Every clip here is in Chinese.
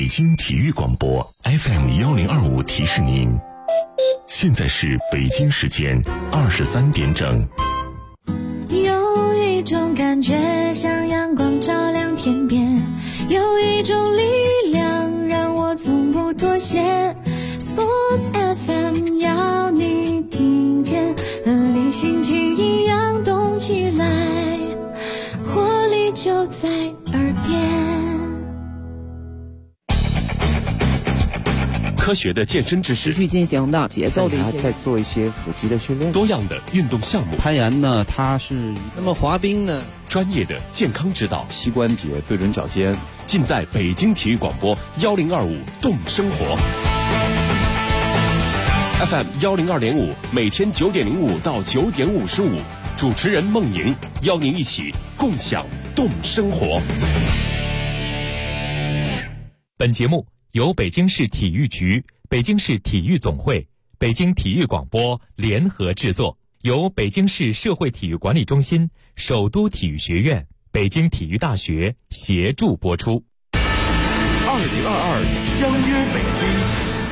北京体育广播 FM1025提示您，现在是北京时间23点整。 有一种感觉像阳光照亮天边，有一种力量让我从不妥协。 Sports FM 要你听见，和你心情一样动起来，活力就在耳边。 科学的健身知识， 持续进行的节奏的一些， 在做一些腹肌的训练， 多样的运动项目， 攀岩呢，它是那么滑冰呢， 专业的健康指导， 膝关节对准脚尖， 尽在北京体育广播1025动生活 FM 102.5，每天9点05到9点55，主持人孟莹邀您一起共享动生活。 本节目由北京市体育局、北京市体育总会、北京体育广播联合制作，由北京市社会体育管理中心、首都体育学院、北京体育大学协助播出。 2022相约北京。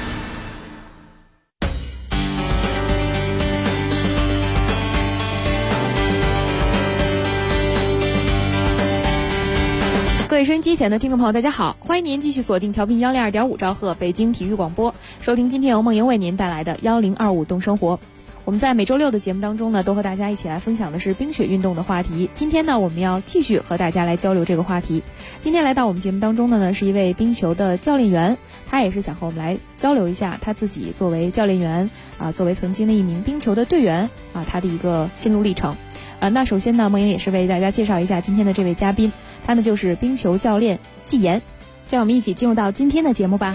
各位收音机前的听众朋友，大家好，欢迎您继续锁定调频102.5兆赫北京体育广播，收听今天由梦莹为您带来的1025动生活。我们在每周六的节目当中呢，都和大家一起来分享的是冰雪运动的话题。今天呢，我们要继续和大家来交流这个话题。今天来到我们节目当中的呢，是一位冰球的教练员，他也是想和我们来交流一下他自己作为教练员作为曾经的一名冰球的队员他的一个心路历程。那首先呢，梦莹也是为大家介绍一下今天的这位嘉宾，他呢就是冰球教练季岩。让我们一起进入到今天的节目吧。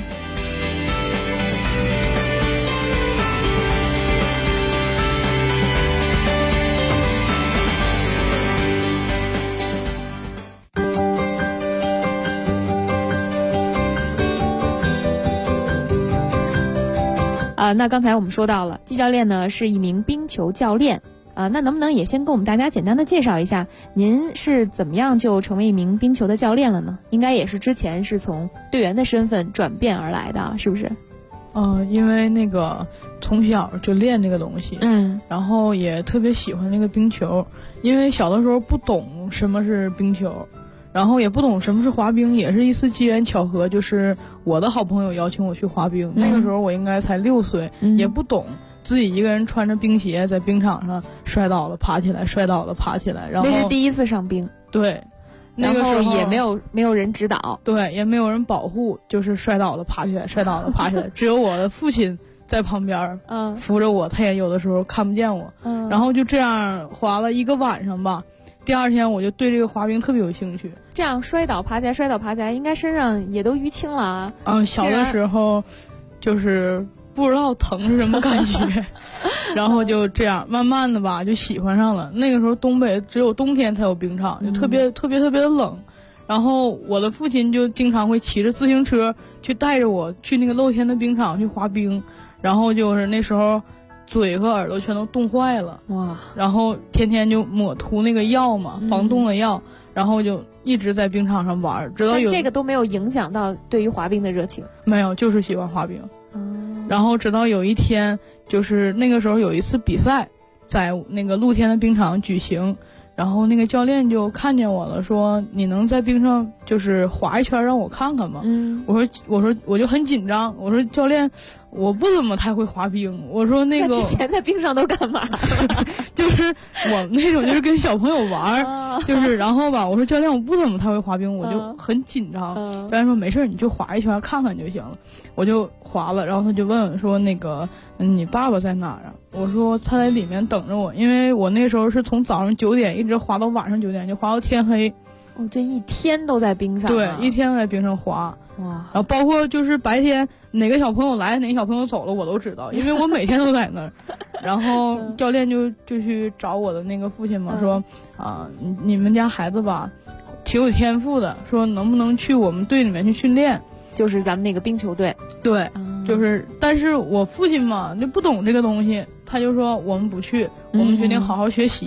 那刚才我们说到了，季教练呢是一名冰球教练那能不能也先跟我们大家简单的介绍一下，您是怎么样就成为一名冰球的教练了呢？应该也是之前是从队员的身份转变而来的，是不是？ 因为那个从小就练这个东西，然后也特别喜欢那个冰球，因为小的时候不懂什么是冰球，然后也不懂什么是滑冰，也是一次机缘巧合，就是我的好朋友邀请我去滑冰，那个时候我应该才6岁，也不懂，自己一个人穿着冰鞋在冰场上摔倒了爬起来，摔倒了爬起来，然后那是第一次上冰， 对，那个时候也没有人指导， 对，也没有人保护，就是摔倒了爬起来，摔倒了爬起来，只有我的父亲在旁边扶着我，他也有的时候看不见我，然后就这样滑了一个晚上吧。第二天我就对这个滑冰特别有兴趣。 这样摔倒爬起来，应该身上也都淤青了啊。 小的时候就是不知道疼是什么感觉，然后就这样慢慢的吧就喜欢上了。那个时候东北只有冬天才有冰场，就特别的冷。然后我的父亲就经常会骑着自行车去带着我去那个露天的冰场去滑冰，然后就是那时候嘴和耳朵全都冻坏了，哇！然后天天就涂那个药嘛，防冻的药，然后就一直在冰场上玩，直到有这个都没有影响到对于滑冰的热情， 没有，就是喜欢滑冰。然后直到有一天，就是那个时候有一次比赛，在那个露天的冰场举行，然后那个教练就看见我了，说你能在冰上就是滑一圈让我看看吗？我说我就很紧张，我说教练，我不怎么太会滑冰，我说那个之前在冰上都干嘛？ 就是我那种就是跟小朋友玩，就是然后吧，我说教练我不怎么太会滑冰，我就很紧张。教练说没事，你就滑一圈看看就行了。我就滑了，然后他就问我说那个你爸爸在哪儿啊？我说他在里面等着我，因为我那时候是从早上9点一直滑到晚上9点，就滑到天黑。 这一天都在冰上对，一天都在冰上滑。哇！然后包括就是白天哪个小朋友来哪个小朋友走了我都知道，因为我每天都在那儿。然后教练就去找我的那个父亲嘛，说你们家孩子吧挺有天赋的，说能不能去我们队里面去训练， 就是咱们那个冰球队。 对，就是但是我父亲嘛就不懂这个东西，他就说我们不去，我们决定好好学习。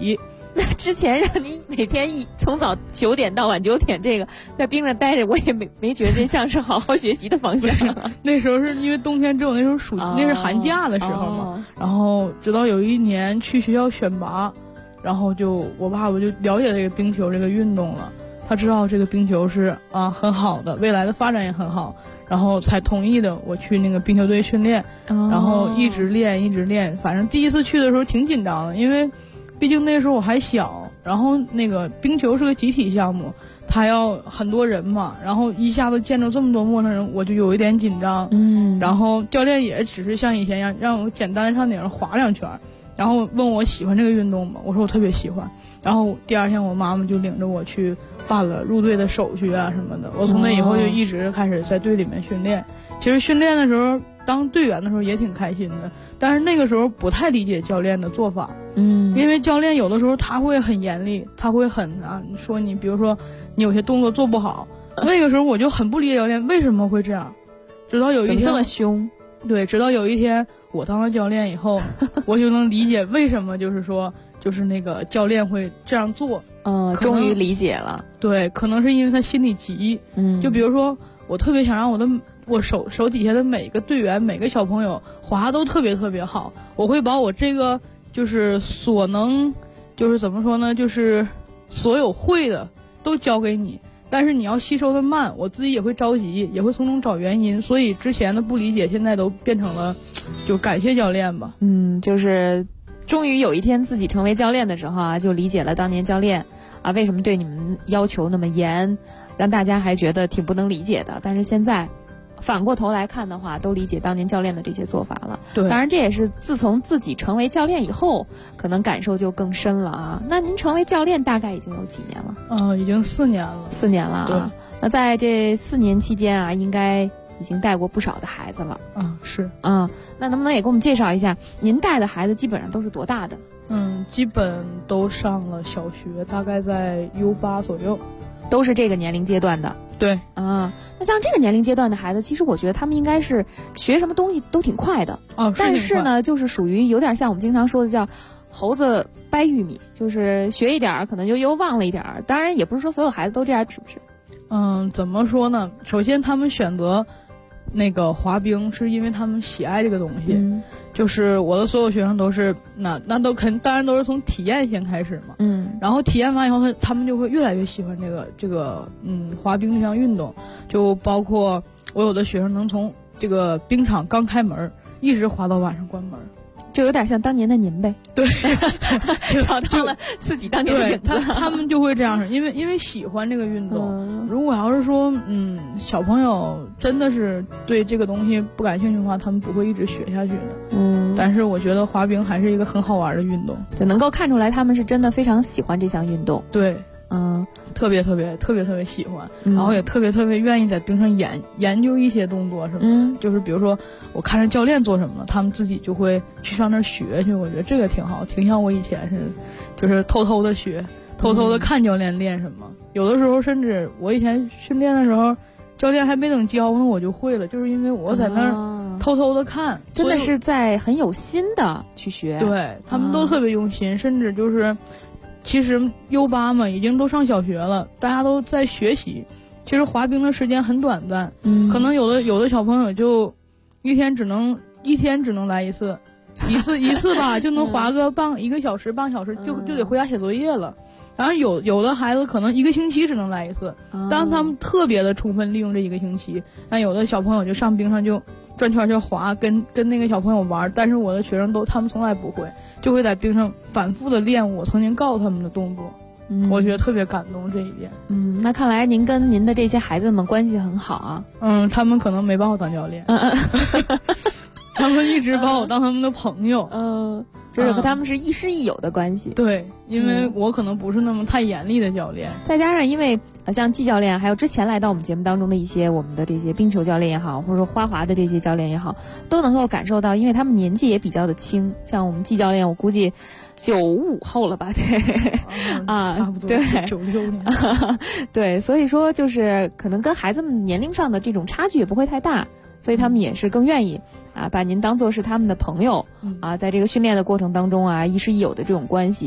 那之前让你每天从早9点到晚9点，这个在冰上待着，我也没觉得这像是好好学习的方向。 那时候是因为冬天只有那时候那是寒假的时候嘛，然后直到有一年去学校选拔，然后我爸爸就了解这个冰球这个运动了，他知道这个冰球是很好的，未来的发展也很好，然后才同意的我去那个冰球队训练，然后一直练，反正第一次去的时候挺紧张的，因为毕竟那时候我还小，然后那个冰球是个集体项目，他要很多人嘛，然后一下子见着这么多陌生人，我就有一点紧张。然后教练也只是像以前一样让我简单上顶上滑2圈，然后问我喜欢这个运动吗？我说我特别喜欢。然后第二天我妈妈就领着我去办了入队的手续啊什么的，我从那以后就一直开始在队里面训练。其实训练的时候当队员的时候也挺开心的，但是那个时候不太理解教练的做法。因为教练有的时候他会很严厉，他会很说你，比如说你有些动作做不好，那个时候我就很不理解教练为什么会这样。直到有一天这么凶， 对，直到有一天我当了教练以后，我就能理解为什么就是那个教练会这样做。 终于理解了。 对，可能是因为他心里急。就比如说我特别想让我手底下的每个队员每个小朋友滑都特别特别好，我会把我这个就是所能，就是怎么说呢，就是所有会的都交给你，但是你要吸收的慢，我自己也会着急，也会从中找原因，所以之前的不理解现在都变成了就感谢教练吧。 就是终于有一天自己成为教练的时候就理解了当年教练为什么对你们要求那么严，让大家还觉得挺不能理解的，但是现在反过头来看的话，都理解当年教练的这些做法了。 对， 当然这也是自从自己成为教练以后，可能感受就更深了那您成为教练大概已经有几年了？ 已经4年了。 4年了那在这4年期间应该已经带过不少的孩子了。 是。 那能不能也给我们介绍一下，您带的孩子基本上都是多大的？ 基本都上了小学，大概在 U8 左右。 都是这个年龄阶段的。 对。 那像这个年龄阶段的孩子，其实我觉得他们应该是学什么东西都挺快的。但是呢，就是属于有点像我们经常说的叫猴子掰玉米，就是学一点可能就又忘了一点。当然也不是说所有孩子都这样，是不是？ 怎么说呢？首先他们选择那个滑冰是因为他们喜爱这个东西。就是我的所有学生都是那都当然都是从体验先开始嘛。然后体验完以后他们就会越来越喜欢这个滑冰这项运动，就包括我有的学生能从这个冰场刚开门一直滑到晚上关门。 就有点像当年的您呗。 对。 找到了自己当年的影子。 他们就会这样，因为喜欢这个运动。如果要是说小朋友真的是对这个东西不感兴趣的话，他们不会一直学下去的。但是我觉得滑冰还是一个很好玩的运动， 就能够看出来他们是真的非常喜欢这项运动。 对。特别喜欢，然后也特别愿意在冰上研究一些动作什么的。就是比如说我看着教练做什么了，他们自己就会去上那儿学去。我觉得这个挺好，挺像我以前就是偷偷的学，偷偷的看教练练什么。有的时候甚至我以前训练的时候，教练还没等教呢我就会了，就是因为我在那儿偷偷的看。 真的是在很有心的去学。 对，他们都特别用心，甚至就是其实 U8 嘛，已经都上小学了，大家都在学习。其实滑冰的时间很短暂，可能有的小朋友就一天只能来一次吧，就能滑个1个小时半小时，就得回家写作业了。然后有的孩子可能1个星期只能来一次，但他们特别的充分利用这1个星期。但有的小朋友就上冰上就转圈就滑，跟那个小朋友玩。但是我的学生他们从来不会，就会在冰上反复的练我曾经告诉他们的动作。我觉得特别感动这一点。 那看来您跟您的这些孩子们关系很好啊。 他们可能没把我当教练。他们一直把我当他们的朋友。 就是和他们是亦师亦友的关系。 对，因为我可能不是那么太严厉的教练。 再加上因为像季教练还有之前来到我们节目当中的一些我们的这些冰球教练也好，或者说花滑的这些教练也好，都能够感受到，因为他们年纪也比较的轻，像我们季教练我估计95后了吧。对。 差不多。 对 96年。 对，所以说就是可能跟孩子们年龄上的这种差距也不会太大，所以他们也是更愿意把您当作是他们的朋友在这个训练的过程当中亦师亦友的这种关系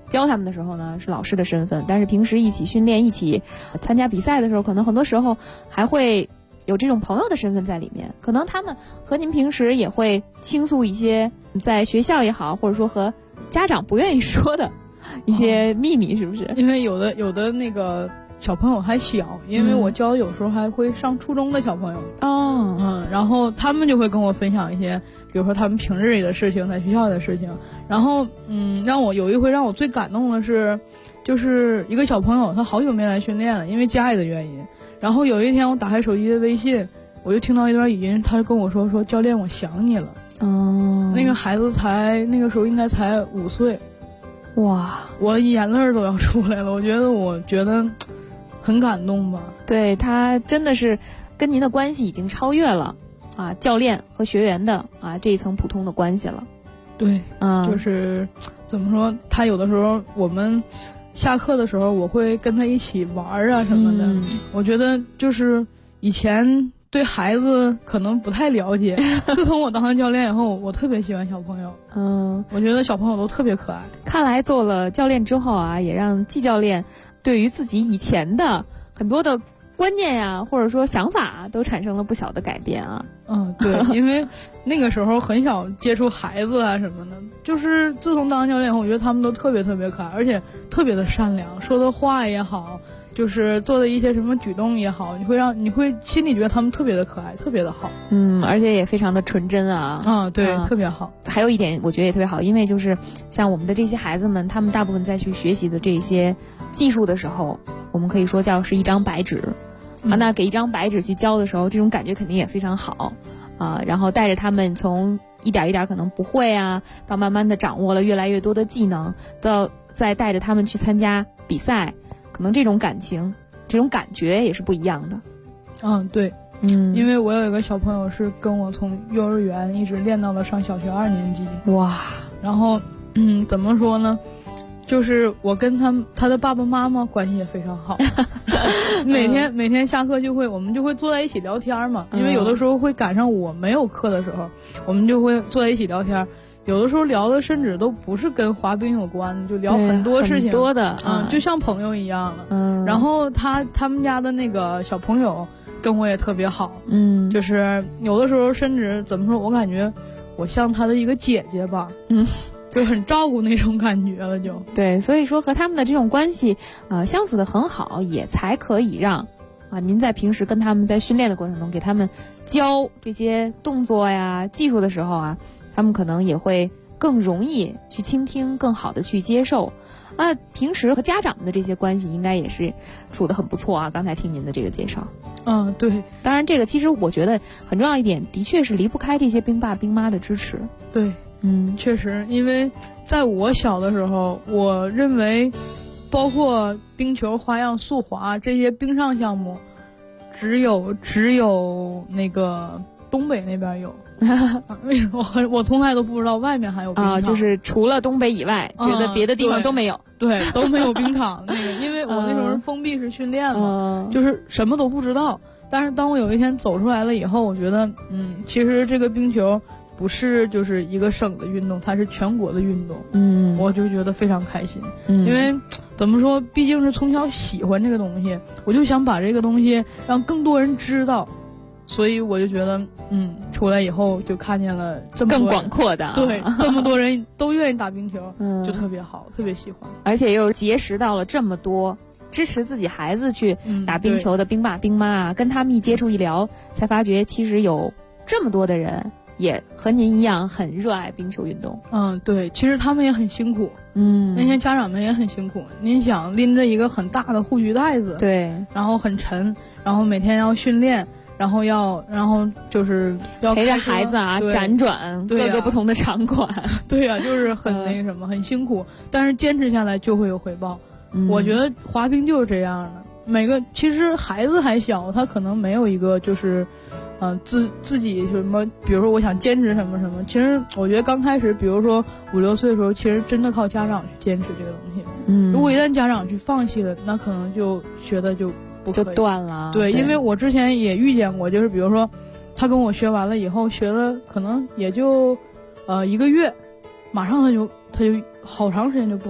教他们的时候呢是老师的身份，但是平时一起训练、一起参加比赛的时候，可能很多时候还会有这种朋友的身份在里面。可能他们和您平时也会倾诉一些在学校也好，或者说和家长不愿意说的一些秘密，是不是？因为有的那个小朋友还小，因为我教有时候还会上初中的小朋友然后他们就会跟我分享一些，比如说他们平日里的事情，在学校的事情。然后让我有一回让我最感动的是，就是一个小朋友他好久没来训练了，因为家里的原因。然后有一天我打开手机的微信，我就听到一段语音，他就跟我说教练我想你了。那个孩子那个时候应该才5岁，哇，我眼泪都要出来了。我觉得很感动吧。 对，他真的是跟您的关系已经超越了教练和学员的这一层普通的关系了。 对，就是怎么说，他有的时候我们下课的时候，我会跟他一起玩什么的。我觉得就是以前对孩子可能不太了解，自从我当上教练以后，我特别喜欢小朋友。我觉得小朋友都特别可爱。 看来做了教练之后也让季教练对于自己以前的很多的观念呀，或者说想法都产生了不小的改变啊。 对，因为那个时候很少接触孩子什么的，就是自从当教练后，我觉得他们都特别特别可爱，而且特别的善良，说的话也好，就是做的一些什么举动也好，你会心里觉得他们特别的可爱，特别的好。 而且也非常的纯真对，特别好。 还有一点我觉得也特别好，因为就是像我们的这些孩子们，他们大部分在去学习的这些技术的时候，我们可以说是一张白纸那给一张白纸去教的时候，这种感觉肯定也非常好然后带着他们从一点一点可能不会到慢慢的掌握了越来越多的技能，到再带着他们去参加比赛，可能这种感情这种感觉也是不一样的。 对，因为我有一个小朋友是跟我从幼儿园一直练到了上小学2年级。 哇， 然后怎么说呢，就是我跟他的爸爸妈妈关系也非常好每天下课我们就会坐在一起聊天嘛，因为有的时候会赶上我没有课的时候，我们就会坐在一起聊天，有的时候聊的甚至都不是跟滑冰有关的，就聊很多事情， 很多的就像朋友一样了。然后他们家的那个小朋友跟我也特别好，就是有的时候甚至怎么说，我感觉我像他的一个姐姐吧，就很照顾那种感觉了就。 对，所以说和他们的这种关系相处的很好，也才可以让您在平时跟他们在训练的过程中给他们教这些动作呀技术的时候他们可能也会更容易去倾听，更好的去接受平时和家长的这些关系应该也是处得很不错刚才听您的这个介绍。 对， 当然这个其实我觉得很重要一点，的确是离不开这些兵爸兵妈的支持。 对，确实，因为在我小的时候，我认为包括冰球、花样、速滑这些冰上项目，只有那个东北那边有我从来都不知道外面还有冰场就是除了东北以外，觉得别的地方都没有。 对，都没有冰场因为我那时候是封闭式训练嘛，就是什么都不知道。但是当我有一天走出来了以后，我觉得其实这个冰球不是就是一个省的运动，它是全国的运动。我就觉得非常开心。因为怎么说，毕竟是从小喜欢这个东西，我就想把这个东西让更多人知道。所以我就觉得出来以后就看见了这么多更广阔的对这么多人都愿意打冰球就特别好，特别喜欢， 而且又结识到了这么多支持自己孩子去打冰球的兵爸兵妈跟他们一接触一聊，才发觉其实有这么多的人也和您一样很热爱冰球运动。 对，其实他们也很辛苦，那些家长们也很辛苦。您想拎着一个很大的护具袋子， 对， 然后很沉，然后每天要训练，然后就是要陪着孩子辗转各个不同的场馆。 对呀，就是很那个什么，很辛苦，但是坚持下来就会有回报。我觉得滑冰就是这样的，其实孩子还小，他可能没有一个就是自己什么，比如说我想坚持什么什么，其实我觉得刚开始比如说5、6岁的时候，其实真的靠家长去坚持这个东西。如果一旦家长去放弃了，那可能就学的就断了。 对，因为我之前也遇见过，就是比如说他跟我学完了以后，学了可能也就1个月，马上他就好长时间就不来了，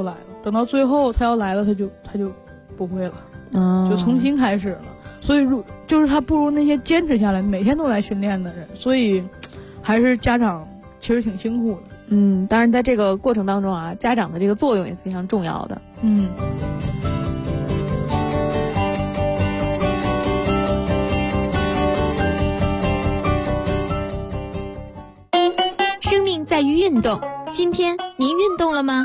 等到最后他要来了，他就不会了，就重新开始了。所以就是他不如那些坚持下来每天都来训练的人，所以还是家长其实挺辛苦的。 当然在这个过程当中啊，家长的这个作用也非常重要的。 生命在于运动，今天您运动了吗？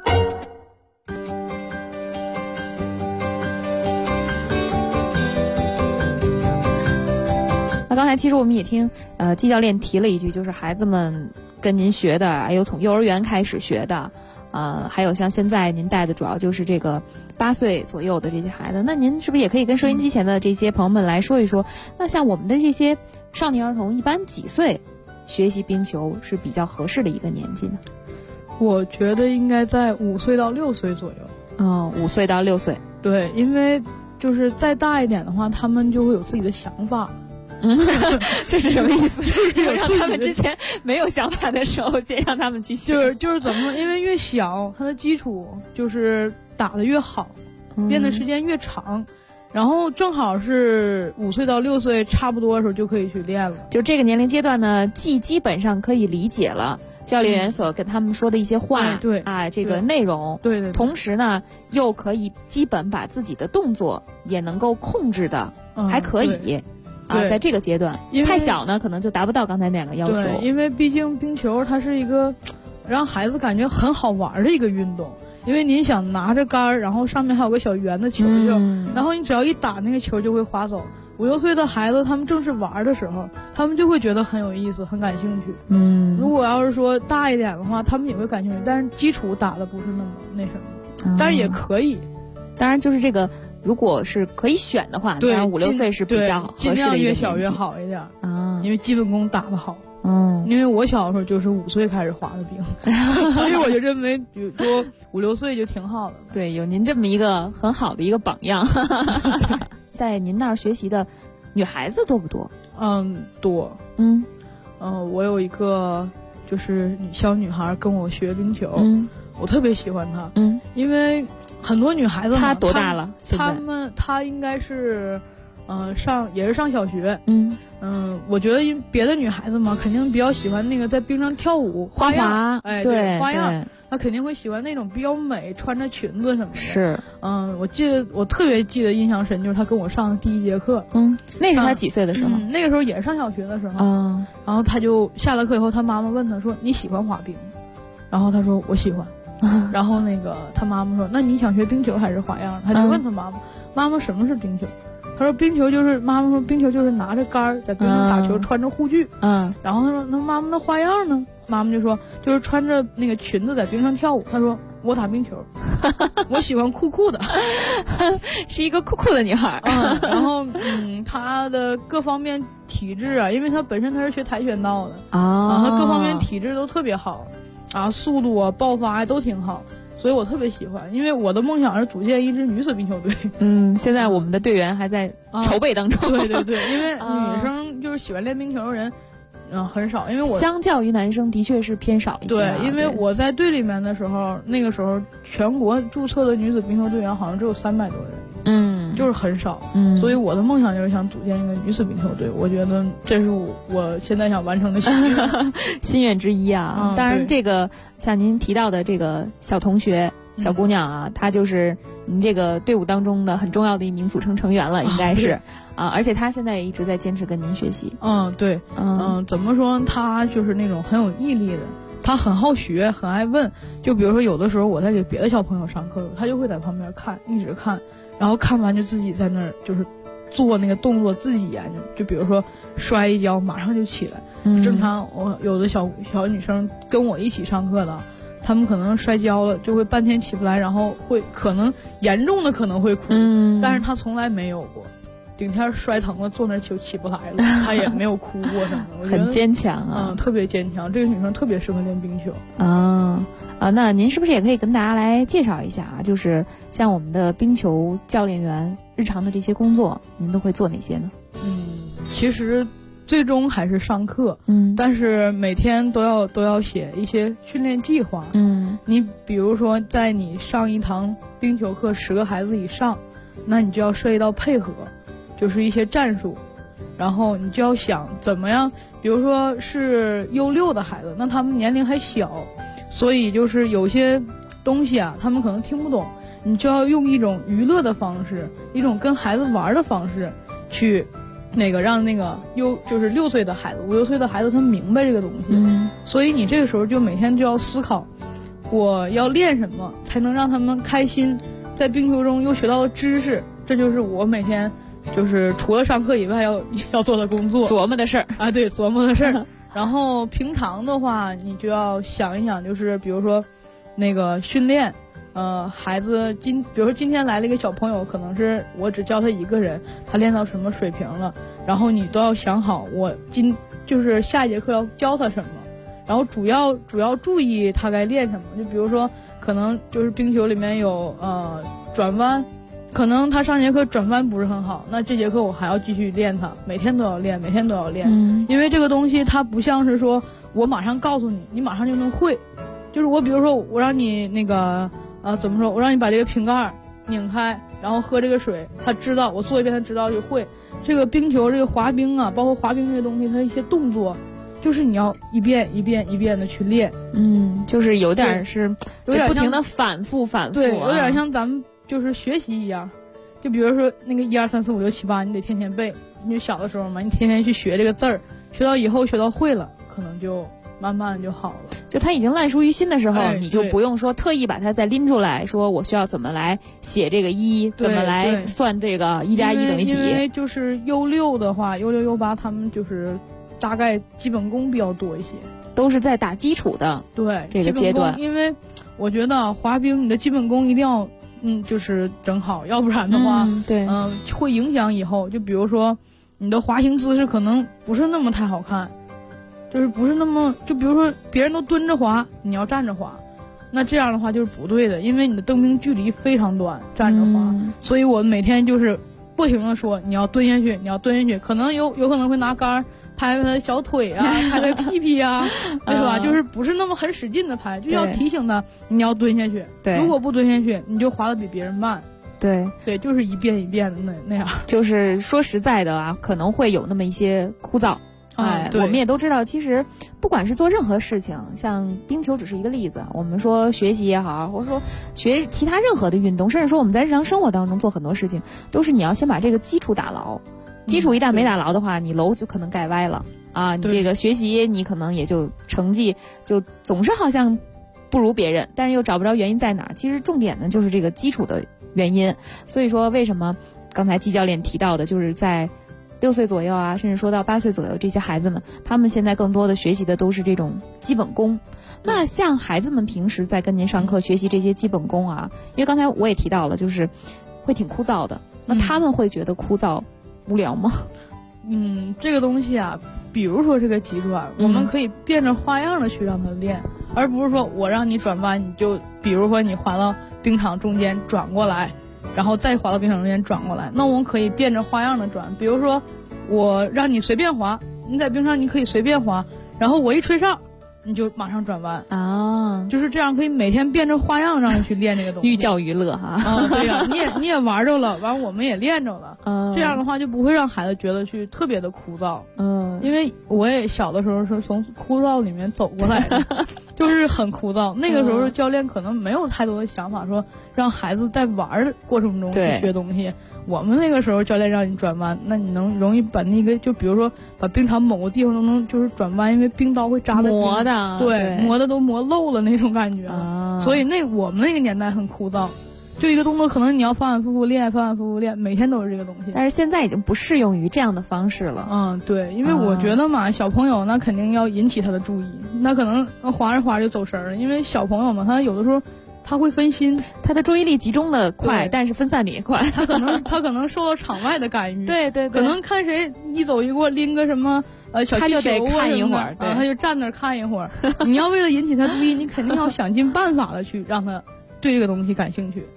那刚才其实我们也听季教练提了一句，就是孩子们跟您学的，还有从幼儿园开始学的，还有像现在您带的主要就是这个8岁左右的这些孩子。那您是不是也可以跟收音机前的这些朋友们来说一说，那像我们的这些少年儿童一般几岁学习冰球是比较合适的一个年纪呢？ 我觉得应该在5岁到6岁左右。 5岁到6岁。 对，因为就是再大一点的话，他们就会有自己的想法。 这是什么意思？就是让他们之前没有想法的时候，先让他们去学。 就是怎么说？因为越小，他的基础就是打得越好，练的时间越长，然后正好是5岁到6岁差不多的时候就可以去练了。 就这个年龄阶段呢，既基本上可以理解了教练员所跟他们说的一些话，这个内容， 对， 同时呢，又可以基本把自己的动作也能够控制的还可以。在这个阶段，太小呢，可能就达不到刚才那两个要求。 对，因为毕竟冰球它是一个让孩子感觉很好玩的一个运动。因为您想拿着杆，然后上面还有个小圆的球球，然后你只要一打那个球就会滑走。5、6岁的孩子，他们正是玩的时候，他们就会觉得很有意思，很感兴趣。如果要是说大一点的话，他们也会感兴趣，但是基础打的不是那么那什么，但是也可以。 当然，就是这个，如果是可以选的话，当然5、6岁是比较合适的一个年纪，尽量越小越好一点因为基本功打得好。因为我小的时候就是5岁开始滑的冰，所以我就认为，比如说5、6岁就挺好的。 对，有您这么一个很好的一个榜样。在您那儿学习的女孩子多不多？ 多。我有一个就是小女孩跟我学冰球，我特别喜欢她。因为很多女孩子， 她多大了？ 她应该是。也是上小学。我觉得别的女孩子嘛，肯定比较喜欢那个在冰上跳舞花样，对花样，她肯定会喜欢那种比较美，穿着裙子什么的。 是， 我特别记得印象深，就是她跟我上的第1节课。 那是她几岁的时候？ 那个时候也是上小学的时候。然后她就下了课以后，她妈妈问她说：“你喜欢滑冰？”然后她说：“我喜欢。”然后那个她妈妈说：“那你想学冰球还是花样？”她就问她妈妈：“妈妈，什么是冰球？”他说冰球就是妈妈说冰球就是拿着杆在冰上打球，穿着护具。然后他说那妈妈那花样呢？妈妈就说就是穿着那个裙子在冰上跳舞。他说我打冰球，我喜欢酷酷的， 是一个酷酷的女孩。 然后她的各方面体质啊，因为她本身她是学跆拳道的她各方面体质都特别好速度啊爆发呀都挺好。所以我特别喜欢，因为我的梦想是组建一支女子冰球队。 现在我们的队员还在筹备当中。 对，因为女生就是喜欢练冰球的人，很少。因为我相较于男生的确是偏少一些。 对，因为我在队里面的时候，那个时候全国注册的女子冰球队员好像只有300多人。就是很少。所以我的梦想就是想组建一个女子冰球队。我觉得这是我现在想完成的心愿之一啊。当然，这个像您提到的这个小同学、小姑娘她就是您这个队伍当中的很重要的一名组成成员了，应该是而且她现在也一直在坚持跟您学习。 对，怎么说？她就是那种很有毅力的。她很好学，很爱问。就比如说，有的时候我在给别的小朋友上课，她就会在旁边看，一直看。然后看完就自己在那儿就是做那个动作，自己研究。就比如说摔一跤马上就起来。正常我有的小女生跟我一起上课的，她们可能摔跤了就会半天起不来，然后会可能严重的可能会哭。但是她从来没有过，顶天摔疼了坐那儿就起不来了，她也没有哭过什么的。 很坚强特别坚强。这个女生特别适合练冰球。 那您是不是也可以跟大家来介绍一下就是像我们的冰球教练员日常的这些工作，您都会做哪些呢？ 其实最终还是上课，但是每天都要写一些训练计划，你比如说在你上一堂冰球课10个孩子以上，那你就要涉及到配合，就是一些战术，然后你就要想怎么样，比如说是U6的孩子，那他们年龄还小，所以就是有些东西啊他们可能听不懂，你就要用一种娱乐的方式，一种跟孩子玩的方式去让就是6岁的孩子5、6岁的孩子他明白这个东西，所以你这个时候就每天就要思考我要练什么才能让他们开心，在冰球中又学到了知识，这就是我每天就是除了上课以外要做的工作， 琢磨的事儿啊，对，琢磨的事儿。然后平常的话，你就要想一想，就是比如说训练，孩子比如说今天来了一个小朋友，可能是我只教他一个人，他练到什么水平了，然后你都要想好，我就是下一节课要教他什么，然后主要注意他该练什么，就比如说可能就是冰球里面有转弯。可能他上节课转弯不是很好，那这节课我还要继续练他，每天都要练，因为这个东西它不像是说我马上告诉你，你马上就能会，就是我比如说我让你怎么说，我让你把这个瓶盖拧开，然后喝这个水，他知道，我做一遍他知道就会。这个冰球这个滑冰啊，包括滑冰这些东西，它一些动作就是你要一遍一遍的去练， 就是有点不停的反复对，有点像咱们就是学习一样，就比如说那个1、2、3、4、5、6、7、8，你得天天背。你就小的时候嘛，你天天去学这个字儿，学到以后学到会了，可能就慢慢就好了。 就他已经烂熟于心的时候，你就不用说特意把它再拎出来，说我需要怎么来写这个1，怎么来算这个1+1等于几。 因为就是 U6 的话，U6、U8他们就是大概基本功比较多一些， 都是在打基础的这个阶段。 因为我觉得滑冰你的基本功一定要就是整好，要不然的话，会影响以后。就比如说，你的滑行姿势可能不是那么太好看，就是不是那么，就比如说别人都蹲着滑，你要站着滑，那这样的话就是不对的，因为你的蹬冰距离非常短，站着滑。所以我每天就是不停的说，你要蹲下去，你要蹲下去，可能有可能会拿杆拍他的小腿啊，拍他屁屁啊，对吧？就是不是那么很使劲的拍，就要提醒他你要蹲下去。 对， 如果不蹲下去，你就滑得比别人慢。 对， 就是一遍一遍的那样。 就是说实在的啊，可能会有那么一些枯燥。我们也都知道，其实不管是做任何事情，像冰球只是一个例子。我们说学习也好，或者说学其他任何的运动，甚至说我们在日常生活当中做很多事情，都是你要先把这个基础打牢。基础一旦没打牢的话，你楼就可能盖歪了啊！你这个学习你可能也就成绩就总是好像不如别人，但是又找不着原因在哪儿。其实重点呢就是这个基础的原因。所以说为什么刚才季教练提到的，就是在6岁左右啊，甚至说到8岁左右，这些孩子们他们现在更多的学习的都是这种基本功。那像孩子们平时在跟您上课学习这些基本功啊，因为刚才我也提到了，就是会挺枯燥的。那他们会觉得枯燥无聊吗？ 这个东西啊，比如说这个急转，我们可以变着花样的去让他练，而不是说我让你转弯，你就比如说你滑到冰场中间转过来，然后再滑到冰场中间转过来，那我们可以变着花样的转。比如说我让你随便滑，你在冰上你可以随便滑，然后我一吹哨你就马上转弯啊，就是这样，可以每天变着花样让你去练这个东西， 寓教于乐哈。 对呀，你也玩着了，完我们也练着了，这样的话就不会让孩子觉得去特别的枯燥。因为我也小的时候是从枯燥里面走过来的，就是很枯燥。那个时候教练可能没有太多的想法，说让孩子在玩的过程中去学东西。我们那个时候教练让你转弯，那你能容易把那个，就比如说把冰场某个地方都能就是转弯，因为冰刀会扎在磨的， 对，磨的都磨漏了那种感觉。所以我们那个年代很枯燥，就一个动作可能你要反反复复练，反反复复练，每天都是这个东西。 但是现在已经不适用于这样的方式了。 对，因为我觉得嘛，小朋友那肯定要引起他的注意，那可能滑着滑着就走神了，因为小朋友嘛，他有的时候他会分心， 他的注意力集中的快，但是分散的也快。 他可能受到场外的干预， 对， 可能看谁一走一过拎个什么小气球， 他就得看一会儿， 他就站那儿看一会儿。你要为了引起他注意，你肯定要想尽办法的去让他对这个东西感兴趣。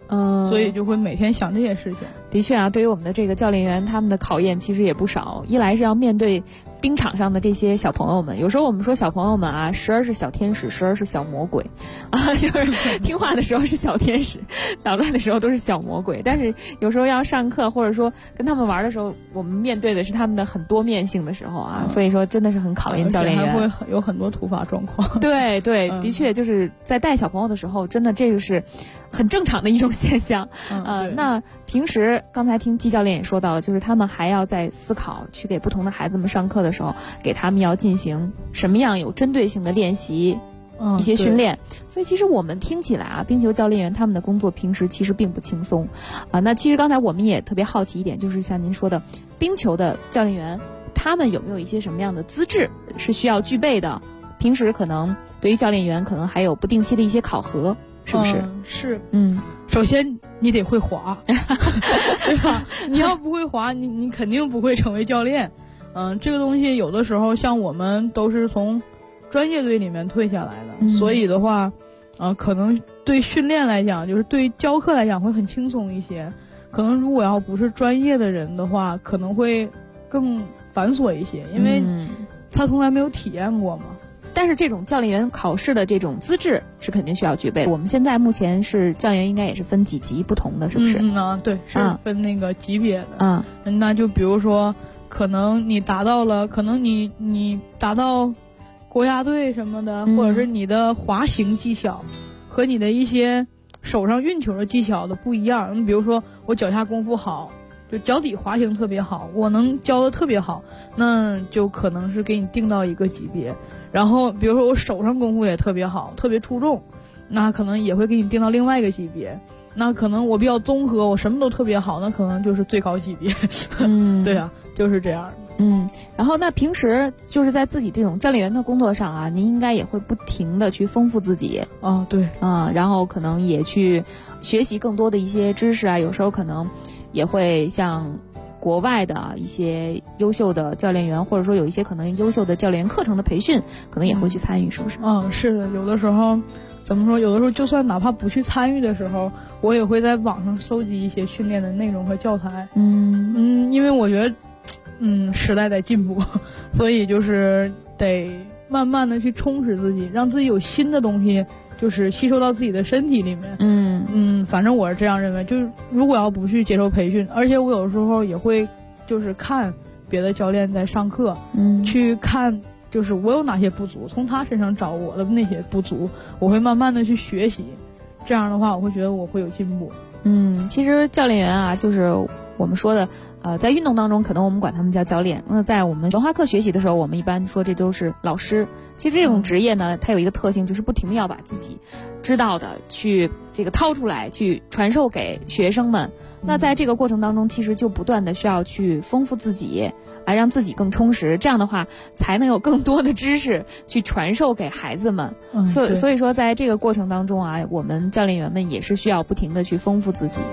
所以就会每天想这些事情。 的确啊，对于我们的这个教练员，他们的考验其实也不少。一来是要面对冰场上的这些小朋友们，有时候我们说小朋友们啊，时而是小天使，时而是小魔鬼啊，就是听话的时候是小天使，捣乱的时候都是小魔鬼。但是有时候要上课或者说跟他们玩的时候，我们面对的是他们的很多面性的时候啊，所以说真的是很考验教练员， 还会有很多突发状况。 对对，的确就是在带小朋友的时候，真的这个是很正常的一种现象。那平时刚才听季教练也说到了，就是他们还要在思考去给不同的孩子们上课的时候，给他们要进行什么样有针对性的练习，一些训练。所以其实我们听起来啊，冰球教练员他们的工作平时其实并不轻松啊。那其实刚才我们也特别好奇一点，就是像您说的，冰球的教练员他们有没有一些什么样的资质是需要具备的？平时可能对于教练员可能还有不定期的一些考核，是不是？ 是。首先你得会滑，对吧？你要不会滑，你肯定不会成为教练。这个东西有的时候像我们都是从专业队里面退下来的，所以的话，可能对训练来讲，就是对教课来讲会很轻松一些。可能如果要不是专业的人的话，可能会更繁琐一些，因为他从来没有体验过嘛。 但是这种教练员考试的这种资质是肯定需要具备的。我们现在目前是教练员应该也是分几级不同的，是不是？ 对，是分那个级别的。那就比如说，可能你达到了，可能你达到国家队什么的，或者是你的滑行技巧和你的一些手上运球的技巧的不一样。你比如说我脚下功夫好，就脚底滑行特别好，我能教的特别好，那就可能是给你定到一个级别。然后比如说我手上功夫也特别好，特别出众，那可能也会给你定到另外一个级别。那可能我比较综合，我什么都特别好，那可能就是最高级别。对啊，就是这样。 然后那平时就是在自己这种教练员的工作上啊，您应该也会不停的去丰富自己。 对。 然后可能也去学习更多的一些知识啊，有时候可能也会像国外的一些优秀的教练员，或者说有一些可能优秀的教练员课程的培训，可能也会去参与，是不是？ 是的，有的时候怎么说？有的时候就算哪怕不去参与的时候，我也会在网上搜集一些训练的内容和教材。因为我觉得，时代在进步，所以就是得慢慢的去充实自己，让自己有新的东西就是吸收到自己的身体里面。反正我是这样认为，就是如果要不去接受培训，而且我有时候也会就是看别的教练在上课，去看就是我有哪些不足，从他身上找我的那些不足，我会慢慢的去学习。这样的话我会觉得我会有进步。 其实教练员啊，就是我们说的在运动当中可能我们管他们叫教练，那在我们文化课学习的时候，我们一般说这都是老师。其实这种职业呢，它有一个特性，就是不停的要把自己知道的去这个掏出来，去传授给学生们。那在这个过程当中，其实就不断的需要去丰富自己，让自己更充实，这样的话才能有更多的知识去传授给孩子们。所以说在这个过程当中啊，我们教练员们也是需要不停的去丰富自己。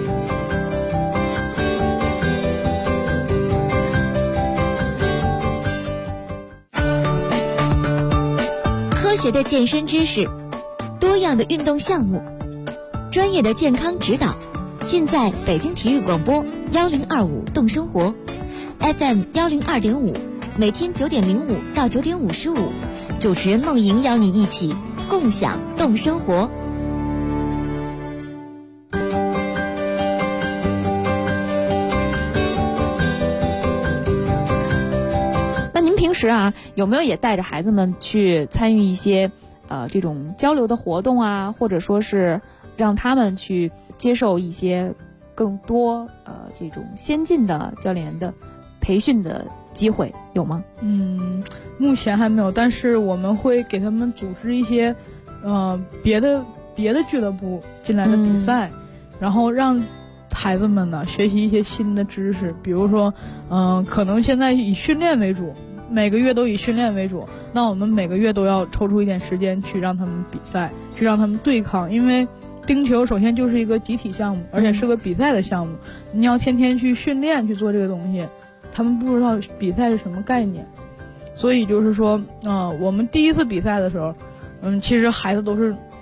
科学的健身知识，多样的运动项目，专业的健康指导，尽在北京体育广播1025动生活 FM 102.5，每天9点05到9点55，主持人梦莹邀你一起共享动生活。 那您平时啊，有没有也带着孩子们去参与一些这种交流的活动啊，或者说是让他们去接受一些更多这种先进的教练员的培训的机会，有吗？ 目前还没有，但是我们会给他们组织一些别的俱乐部进来的比赛，然后让孩子们呢学习一些新的知识。比如说可能现在以训练为主，每个月都以训练为主，那我们每个月都要抽出一点时间去让他们比赛，去让他们对抗。因为冰球首先就是一个集体项目，而且是个比赛的项目，你要天天去训练去做这个东西，他们不知道比赛是什么概念。所以就是说我们第一次比赛的时候其实孩子都是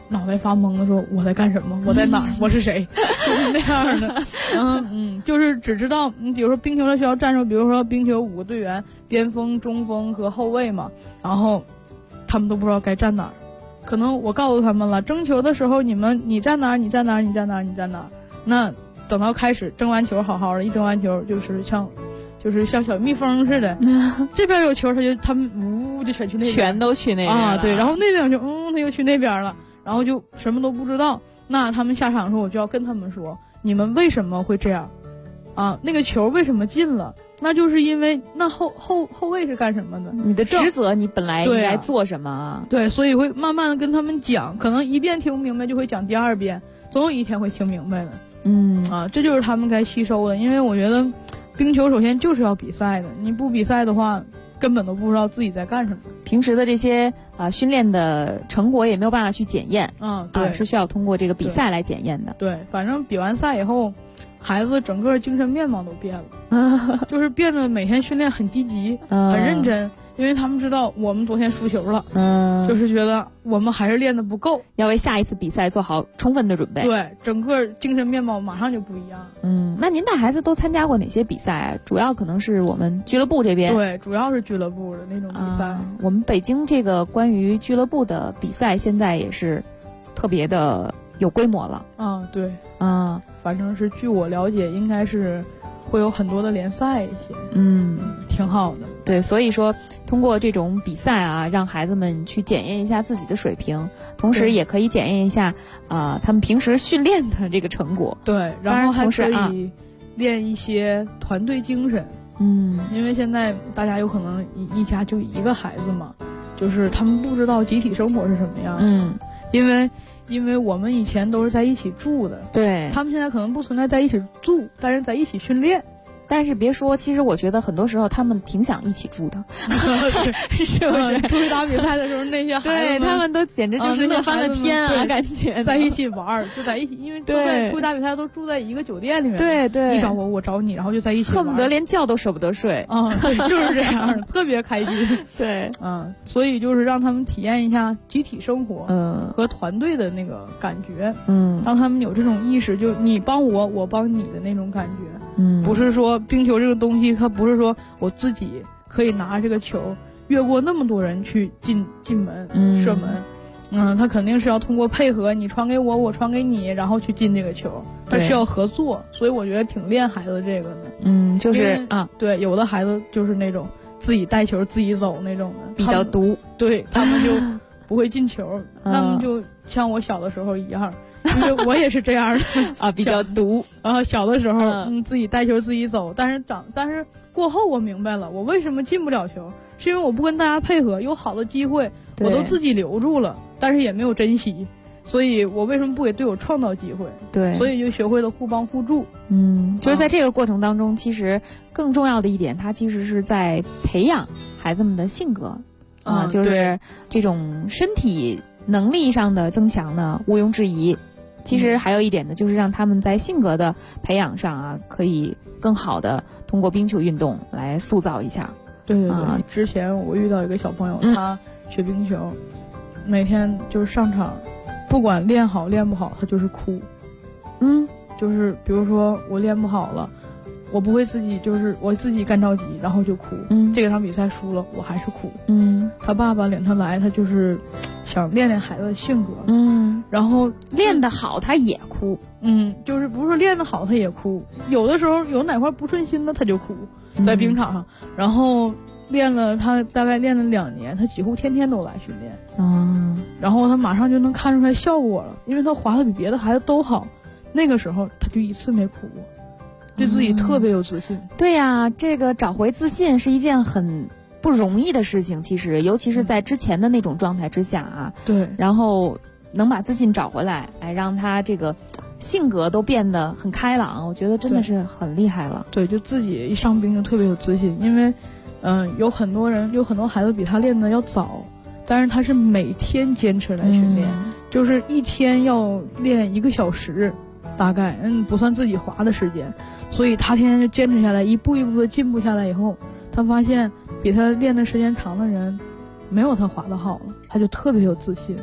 脑袋发懵的说我在干什么，我在哪儿，我是谁，就是那样的。就是只知道比如说冰球的需要战术，比如说冰球5个队员，边锋、中锋和后卫嘛，然后他们都不知道该站哪儿。可能我告诉他们了，争球的时候你站哪儿，你站哪儿，你站哪儿，你站哪儿。那等到开始争完球好好的，一争完球就是像小蜜蜂似的，这边有球他们就全去那边， 全都去那边啊，对，然后那边就他又去那边了，然后就什么都不知道。那他们下场的时候，我就要跟他们说，你们为什么会这样？啊，那个球为什么进了？那就是因为那后卫是干什么的？ 你的职责，你本来应该做什么啊？ 对，所以会慢慢的跟他们讲，可能一遍听不明白就会讲第二遍，总有一天会听明白的。这就是他们该吸收的，因为我觉得冰球首先就是要比赛的，你不比赛的话，根本都不知道自己在干什么。 平时的这些训练的成果也没有办法去检验， 对， 是需要通过这个比赛来检验的。 对，反正比完赛以后，孩子整个精神面貌都变了，就是变得每天训练很积极，很认真。因为他们知道我们昨天输球了，就是觉得我们还是练得不够， 要为下一次比赛做好充分的准备。 对，整个精神面貌马上就不一样。 那您带孩子都参加过哪些比赛？主要可能是我们俱乐部这边。 对，主要是俱乐部的那种比赛。 我们北京这个关于俱乐部的比赛，现在也是特别的有规模了。 对，反正是据我了解，应该是会有很多的联赛一些，挺好的。 对，所以说通过这种比赛啊，让孩子们去检验一下自己的水平，同时也可以检验一下他们平时训练的这个成果。 对，然后还可以练一些团队精神。因为现在大家有可能一家就一个孩子嘛，就是他们不知道集体生活是什么样。因为我们以前都是在一起住的， 对，他们现在可能不存在在一起住，但是在一起训练。 但是别说，其实我觉得很多时候他们挺想一起住的，是不是？ 出去打比赛的时候，那些孩子对他们都简直就是乐翻了天啊，感觉在一起玩，就在一起，因为都在出去打比赛都住在一个酒店里面， 对， 你找我，我找你，然后就在一起玩， 恨不得连觉都舍不得睡。 对，就是这样的，特别开心。 对， 所以就是让他们体验一下集体生活，和团队的那个感觉，让他们有这种意识，就你帮我，我帮你的那种感觉。不是说冰球这个东西，它不是说我自己可以拿这个球越过那么多人去进门射门，它肯定是要通过配合，你传给我，我传给你，然后去进这个球，它需要合作，所以我觉得挺练孩子这个的。 就是对，有的孩子就是那种自己带球自己走那种的， 比较独， 对他们就不会进球，他们就像我小的时候一样。因为我也是这样的比较独。 然后小的时候，自己带球自己走，但是过后我明白了，我为什么进不了球，是因为我不跟大家配合，有好的机会我都自己留住了，但是也没有珍惜，所以我为什么不给队友创造机会？ 对， 所以就学会了互帮互助。 就是在这个过程当中，其实更重要的一点，它其实是在培养孩子们的性格就是这种身体能力上的增强呢，毋庸置疑。其实还有一点呢，就是让他们在性格的培养上可以更好的通过冰球运动来塑造一下。 对，之前我遇到一个小朋友，他学冰球，每天就是上场，不管练好练不好，他就是哭。就是比如说我练不好了，我不会自己干着急，然后就哭。这场比赛输了，我还是哭。他爸爸领他来，他就是想练练孩子的性格。然后练得好他也哭。 就是不是说练得好他也哭，有的时候有哪块不顺心的他就哭，在冰场上。然后他大概练了2年，他几乎天天都来训练。然后他马上就能看出来效果了，因为他滑得比别的孩子都好。那个时候他就一次没哭过，对自己特别有自信。 对呀，这个找回自信是一件很不容易的事情，其实尤其是在之前的那种状态之下对， 然后能把自信找回来，让他这个性格都变得很开朗，我觉得真的是很厉害了。 对，就自己一上冰就特别有自信，因为有很多孩子比他练的要早，但是他是每天坚持来训练，就是一天要练1个小时。大概不算自己滑的时间，所以他天天就坚持下来，一步一步的进步下来以后，他发现比他练的时间长的人没有他滑的好了，他就特别有自信。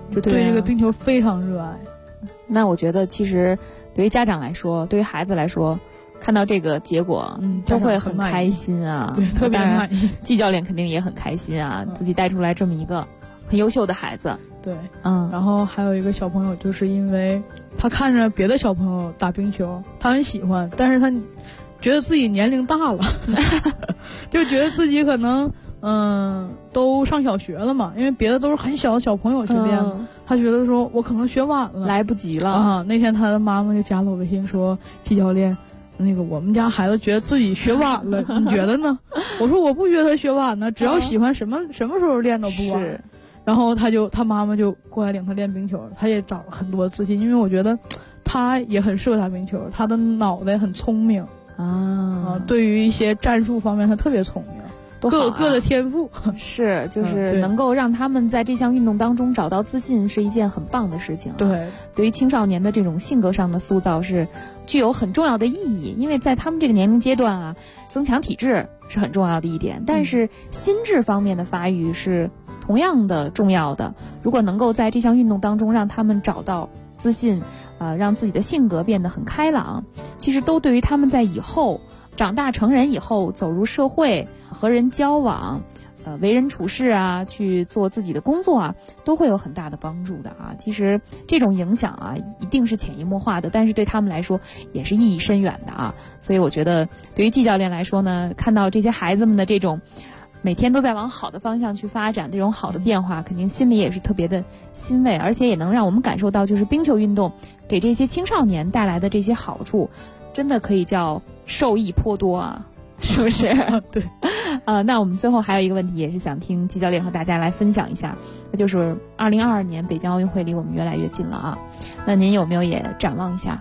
就对这个冰球非常热爱。 那我觉得其实对于家长来说，对于孩子来说，看到这个结果，都会很开心啊， 对，特别满意。 季教练肯定也很开心啊，自己带出来这么一个很优秀的孩子。 对，然后还有一个小朋友，就是因为他看着别的小朋友打冰球，他很喜欢，但是他觉得自己年龄大了，就觉得自己可能都上小学了嘛，因为别的都是很小的小朋友去练，他觉得说我可能学晚了， 来不及了啊。那天他的妈妈就加了我微信说，季教练，那个我们家孩子觉得自己学晚了，你觉得呢？我说我不觉得他学晚呢，只要喜欢什么时候练都不晚。然后他妈妈就过来领他练冰球，他也长了很多自信，因为我觉得他也很适合打冰球，他的脑袋很聪明啊，对于一些战术方面他特别聪明。各有各的天赋， 是就是能够让他们在这项运动当中找到自信，是一件很棒的事情。 对， 对于青少年的这种性格上的塑造是具有很重要的意义，因为在他们这个年龄阶段啊，增强体质是很重要的一点，但是心智方面的发育是同样的重要的。如果能够在这项运动当中让他们找到自信，让自己的性格变得很开朗，其实都对于他们在以后长大成人以后走入社会和人交往，为人处事啊，去做自己的工作啊，都会有很大的帮助的啊。其实这种影响啊，一定是潜移默化的，但是对他们来说也是意义深远的啊。所以我觉得对于季教练来说呢，看到这些孩子们的这种每天都在往好的方向去发展，这种好的变化，肯定心里也是特别的欣慰，而且也能让我们感受到，就是冰球运动给这些青少年带来的这些好处，真的可以叫受益颇多啊，是不是？ 对。 那我们最后还有一个问题，也是想听季教练和大家来分享一下，那就是2022年北京奥运会离我们越来越近了啊。那您有没有也展望一下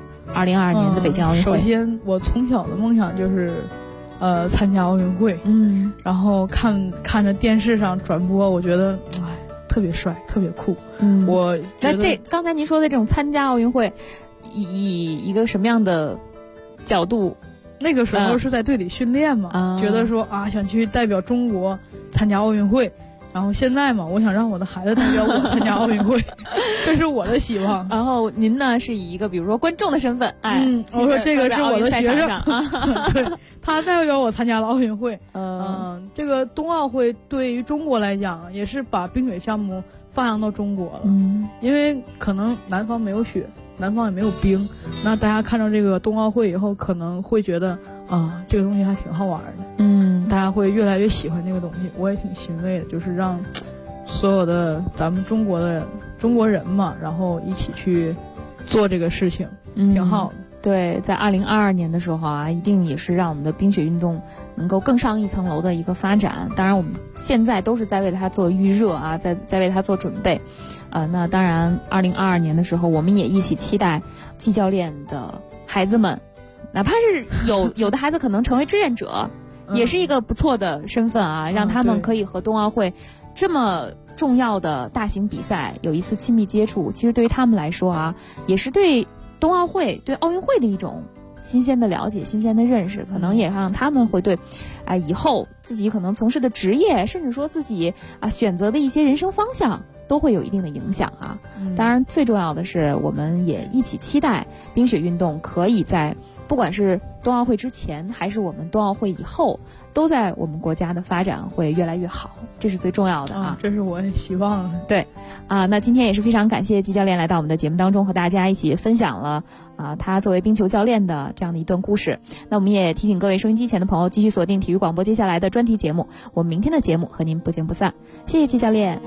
2022年的北京奥运会？ 首先，我从小的梦想就是参加奥运会，然后看着电视上转播，我觉得特别帅，特别酷。我那刚才您说的这种参加奥运会，以一个什么样的角度？ 那个时候是在队里训练嘛，觉得说想去代表中国参加奥运会，然后现在嘛，我想让我的孩子代表我参加奥运会，这是我的希望。 然后您呢是以一个比如说观众的身份， 我说这个是我的学生对， 他代表我参加了奥运会。这个冬奥会对于中国来讲也是把冰雪项目发扬到中国了，因为可能南方没有雪，南方也没有冰，那大家看到这个冬奥会以后，可能会觉得这个东西还挺好玩的，大家会越来越喜欢这个东西。我也挺欣慰的，就是让所有的咱们中国人嘛，然后一起去做这个事情，挺好的。 对，在2022年的时候啊，一定也是让我们的冰雪运动能够更上一层楼的一个发展。当然，我们现在都是在为它做预热啊，在为它做准备。那当然，2022年的时候，我们也一起期待季教练的孩子们，哪怕是有的孩子可能成为志愿者，也是一个不错的身份啊，让他们可以和冬奥会这么重要的大型比赛有一次亲密接触。其实对于他们来说啊，也是对冬奥会、对奥运会的一种新鲜的了解、新鲜的认识，可能也让他们会对以后自己可能从事的职业，甚至说自己选择的一些人生方向，都会有一定的影响啊。当然，最重要的是，我们也一起期待冰雪运动可以在不管是冬奥会之前，还是我们冬奥会以后，都在我们国家的发展会越来越好，这是最重要的啊。 这是我也希望的。 对，那今天也是非常感谢季教练来到我们的节目当中，和大家一起分享了他作为冰球教练的这样的一段故事。那我们也提醒各位收音机前的朋友，继续锁定体育广播接下来的专题节目，我们明天的节目和您不见不散。谢谢季教练。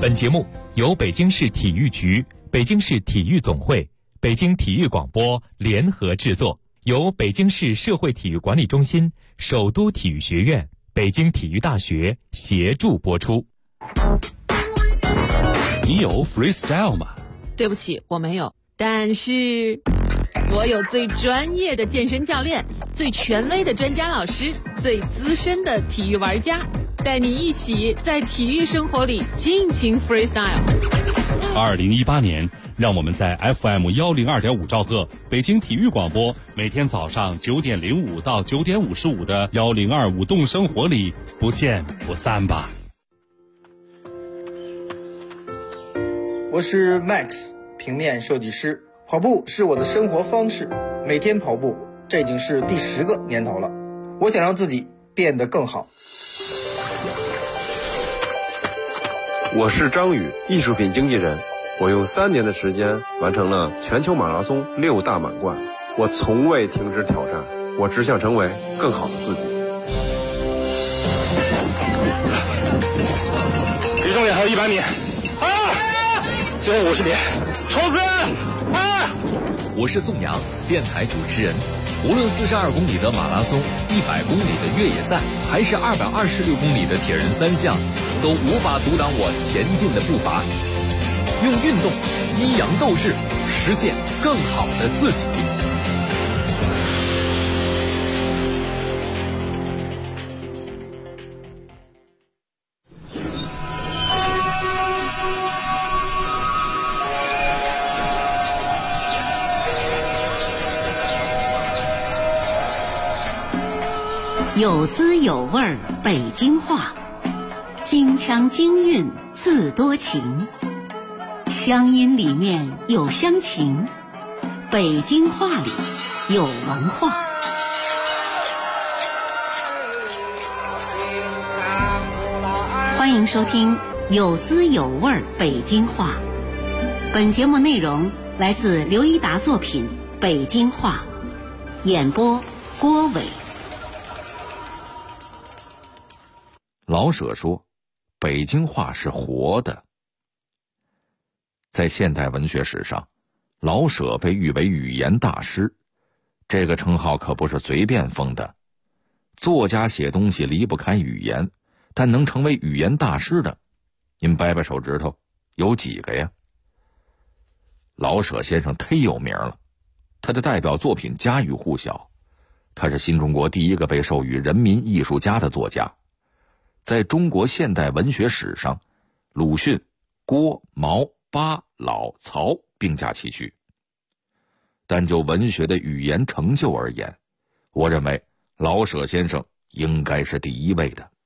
本节目由北京市体育局、北京市体育总会、北京体育广播联合制作，由北京市社会体育管理中心、首都体育学院、北京体育大学协助播出。 你有 freestyle 吗？ 对不起，我没有。但是我有最专业的健身教练，最权威的专家老师，最资深的体育玩家，带你一起在体育生活里尽情 freestyle。 2018年，让我们在 FM 102.5兆赫北京体育广播，每天早上9点05到9点55的1025动生活里不见不散吧。 我是 Max， 平面设计师。跑步是我的生活方式，每天跑步，这已经是第10个年头了。我想让自己变得更好。 我是张宇，艺术品经纪人。我用3年的时间完成了全球马拉松6大满贯。我从未停止挑战，我只想成为更好的自己。 离终点还有100米，最后50米，冲刺！ 我是宋阳，电台主持人。无论42公里的马拉松、100公里的越野赛，还是226公里的铁人3项，都无法阻挡我前进的步伐。用运动激扬斗志，实现更好的自己。 有滋有味儿北京话，京腔京韵字多情，乡音里面有乡情，北京话里有文化。欢迎收听有滋有味儿北京话。本节目内容来自刘一达作品《北京话》，演播郭伟。 老舍说，北京话是活的。在现代文学史上，老舍被誉为语言大师，这个称号可不是随便封的。作家写东西离不开语言，但能成为语言大师的，您掰掰手指头，有几个呀？老舍先生忒有名了，他的代表作品家喻户晓，他是新中国第一个被授予人民艺术家的作家。在中国现代文学史上，鲁迅、郭、毛、巴、老、曹并驾齐驱。但就文学的语言成就而言，我认为老舍先生应该是第一位的。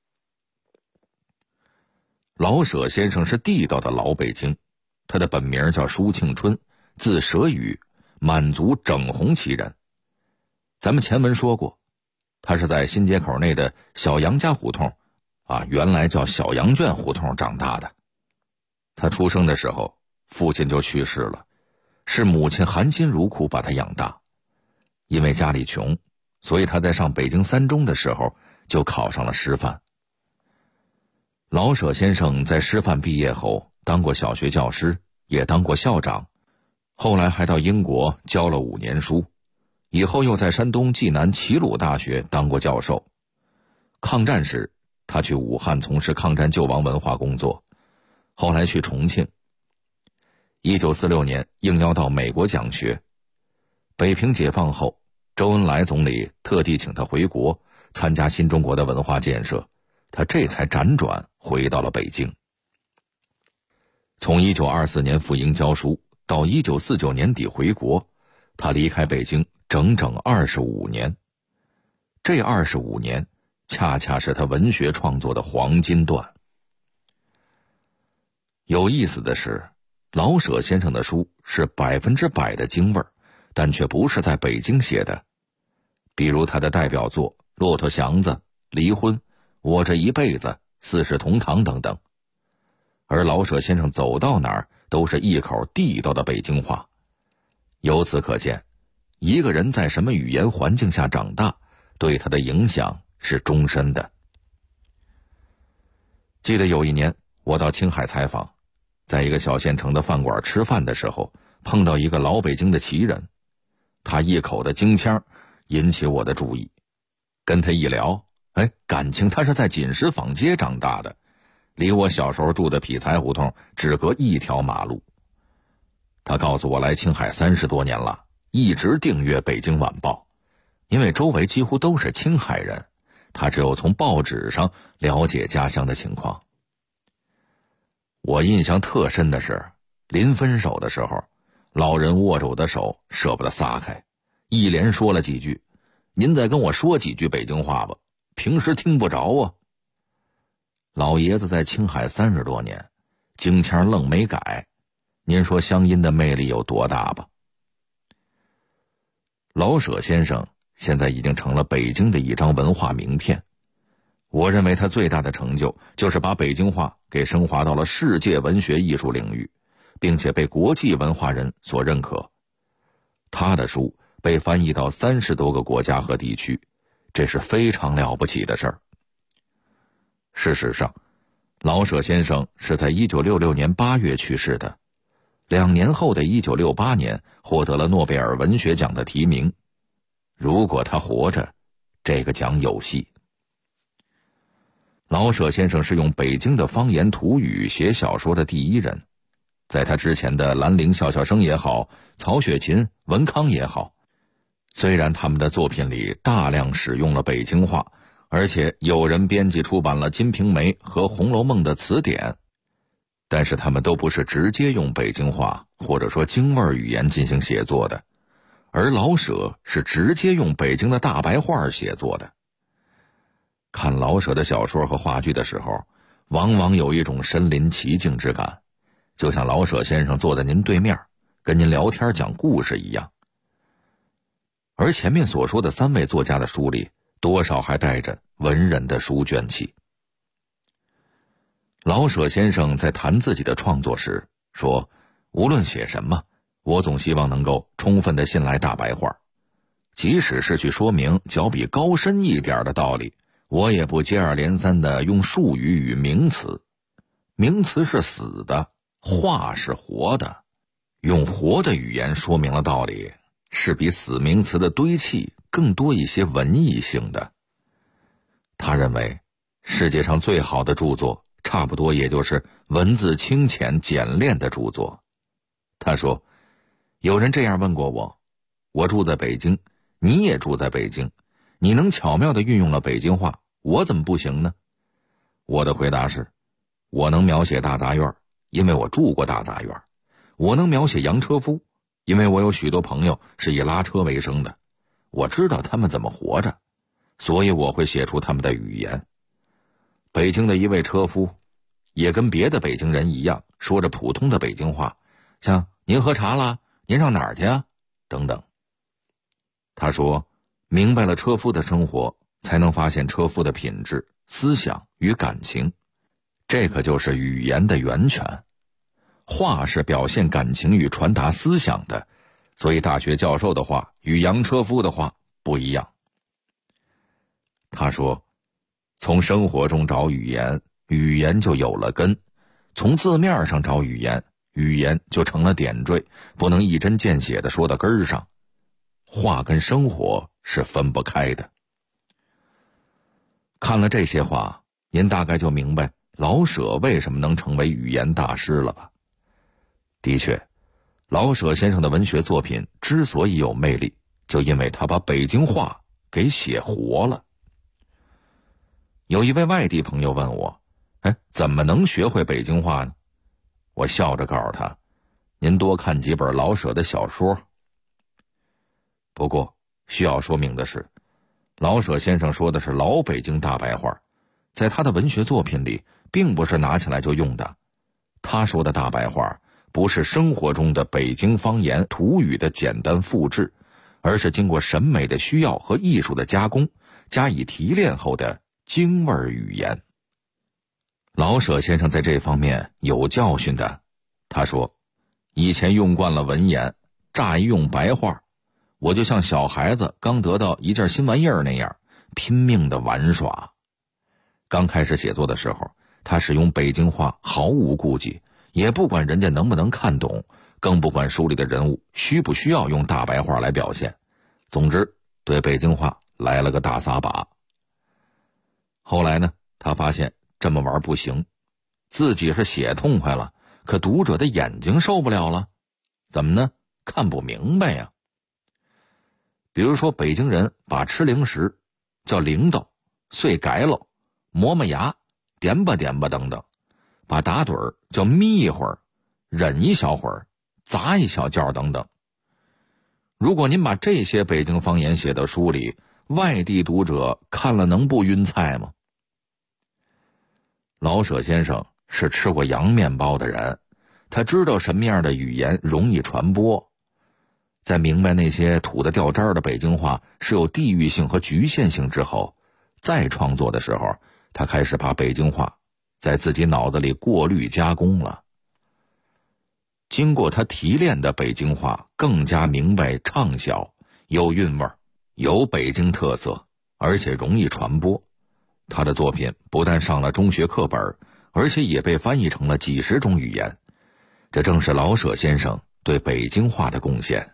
老舍先生是地道的老北京，他的本名叫舒庆春，字舍宇，满族整红旗人。咱们前文说过，他是在新街口内的小杨家胡同原来叫小羊圈胡同长大的。他出生的时候，父亲就去世了，是母亲含辛茹苦把他养大。因为家里穷，所以他在上北京3中的时候就考上了师范。老舍先生在师范毕业后当过小学教师，也当过校长，后来还到英国教了5年书，以后又在山东济南齐鲁大学当过教授。抗战时他去武汉从事抗战救亡文化工作，后来去重庆。1946年应邀到美国讲学。北平解放后，周恩来总理特地请他回国参加新中国的文化建设，他这才辗转回到了北京。从1924年赴英教书到1949年底回国，他离开北京整整25年。这25年恰恰是他文学创作的黄金段。有意思的是，老舍先生的书是100%的京味儿，但却不是在北京写的。比如他的代表作《骆驼祥子》《离婚》《我这一辈子》《四世同堂》等等。而老舍先生走到哪儿都是一口地道的北京话。由此可见，一个人在什么语言环境下长大，对他的影响是终身的。记得有一年我到青海采访， 在一个小县城的饭馆吃饭的时候，碰到一个老北京的奇人，他一口的京腔引起我的注意。跟他一聊，感情他是在锦石坊街长大的，离我小时候住的匹才胡同只隔一条马路。他告诉我来青海30多年了，一直订阅《北京晚报》，因为周围几乎都是青海人，他只有从报纸上了解家乡的情况。我印象特深的是，临分手的时候，老人握着我的手舍不得撒开，一连说了几句：“您再跟我说几句北京话吧，平时听不着啊。”老爷子在青海30多年，京腔愣没改，您说乡音的魅力有多大吧？老舍先生现在已经成了北京的一张文化名片。我认为他最大的成就就是把北京话给升华到了世界文学艺术领域，并且被国际文化人所认可。他的书被翻译到30多个国家和地区，这是非常了不起的事儿。事实上，老舍先生是在1966年8月去世的，2年后的1968年获得了诺贝尔文学奖的提名。如果他活着，这个奖有戏。老舍先生是用北京的方言土语写小说的第一人，在他之前的兰陵笑笑生也好，曹雪芹、文康也好，虽然他们的作品里大量使用了北京话，而且有人编辑出版了《金瓶梅》和《红楼梦》的词典，但是他们都不是直接用北京话或者说京味语言进行写作的，而老舍是直接用北京的大白话写作的。看老舍的小说和话剧的时候，往往有一种身临其境之感，就像老舍先生坐在您对面，跟您聊天讲故事一样。而前面所说的3位作家的书里，多少还带着文人的书卷气。老舍先生在谈自己的创作时说，无论写什么，我总希望能够充分地信赖大白话，即使是去说明较比高深一点的道理，我也不接二连三地用术语与名词。名词是死的，话是活的，用活的语言说明了道理，是比死名词的堆砌更多一些文艺性的。他认为，世界上最好的著作，差不多也就是文字清浅简练的著作。他说，有人这样问过我，我住在北京，你也住在北京，你能巧妙地运用了北京话，我怎么不行呢？我的回答是，我能描写大杂院，因为我住过大杂院；我能描写洋车夫，因为我有许多朋友是以拉车为生的，我知道他们怎么活着，所以我会写出他们的语言。北京的一位车夫也跟别的北京人一样，说着普通的北京话，像您喝茶啦，您上哪儿去啊，等等。他说，明白了车夫的生活，才能发现车夫的品质、思想与感情，这可就是语言的源泉。话是表现感情与传达思想的，所以大学教授的话与洋车夫的话不一样。他说，从生活中找语言，语言就有了根；从字面上找语言，语言就成了点缀，不能一针见血地说到根儿上。话跟生活是分不开的。看了这些话，您大概就明白老舍为什么能成为语言大师了吧？的确，老舍先生的文学作品之所以有魅力，就因为他把北京话给写活了。有一位外地朋友问我，怎么能学会北京话呢？我笑着告诉他，您多看几本老舍的小说。不过需要说明的是，老舍先生说的是老北京大白话，在他的文学作品里并不是拿起来就用的。他说的大白话不是生活中的北京方言土语的简单复制，而是经过审美的需要和艺术的加工，加以提炼后的京味语言。老舍先生在这方面有教训的。他说，以前用惯了文言，乍一用白话，我就像小孩子刚得到一件新玩意儿那样，拼命的玩耍。刚开始写作的时候，他使用北京话毫无顾忌， 也不管人家能不能看懂，更不管书里的人物需不需要用大白话来表现。总之，对北京话来了个大撒把。后来呢，他发现这么玩不行，自己是写痛快了，可读者的眼睛受不了了。怎么呢？看不明白呀。比如说北京人把吃零食叫铃铛、碎改喽、磨磨牙、点吧点吧等等，把打盹儿叫眯一会儿、忍一小会儿、砸一小觉等等。如果您把这些北京方言写到书里，外地读者看了能不晕菜吗？老舍先生是吃过洋面包的人，他知道什么样的语言容易传播。在明白那些土得掉渣的北京话是有地域性和局限性之后，再创作的时候，他开始把北京话在自己脑子里过滤加工了。经过他提炼的北京话更加明白畅销，有韵味，有北京特色，而且容易传播。他的作品不但上了中学课本，而且也被翻译成了几十种语言。这正是老舍先生对北京话的贡献。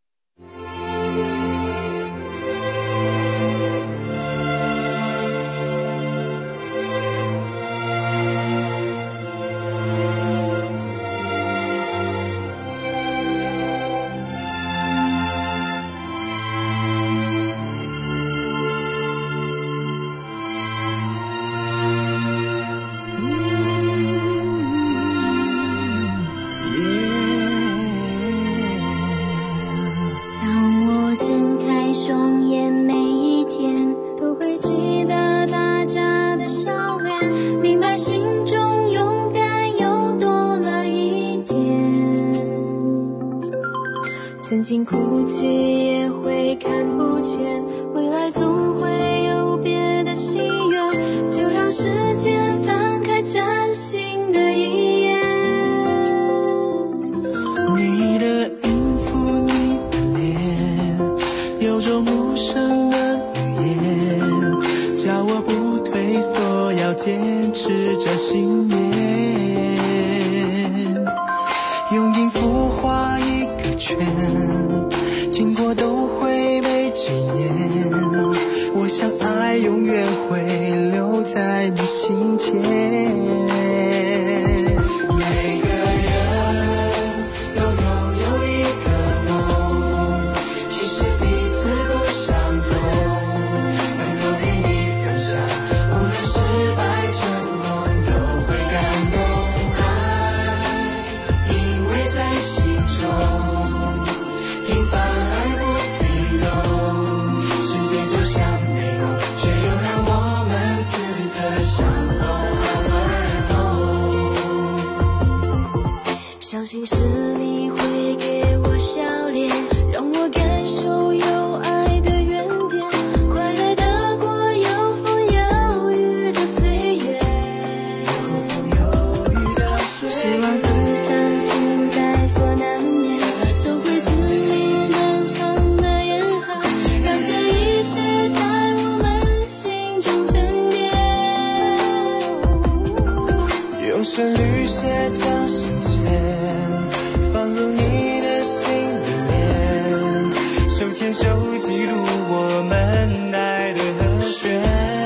曾经哭泣也会看不见，未来总会有别的心愿，就让时间翻开崭新的一页。 你的音符，你的脸，有种陌生的语言，叫我不退缩，要坚持着信念。用音符画一个圈，经过都会被纪念，我想爱永远会留在你心间。每个人都拥有一个梦，其实彼此不相同，能够与你分享，无论失败成功都会感动。爱因为在心中平凡而不平庸，世界就像迷宫，却又让我们此刻相逢而后。 相信是你会给我笑脸，让我感受有爱的原点，快乐的过有风有雨的岁月，希望和相信在所难免，都会经历漫长的严寒，让这一切在我们心中沉淀。 用旋律写张信笺，放入你的心里面，手牵手记录我们爱的和弦，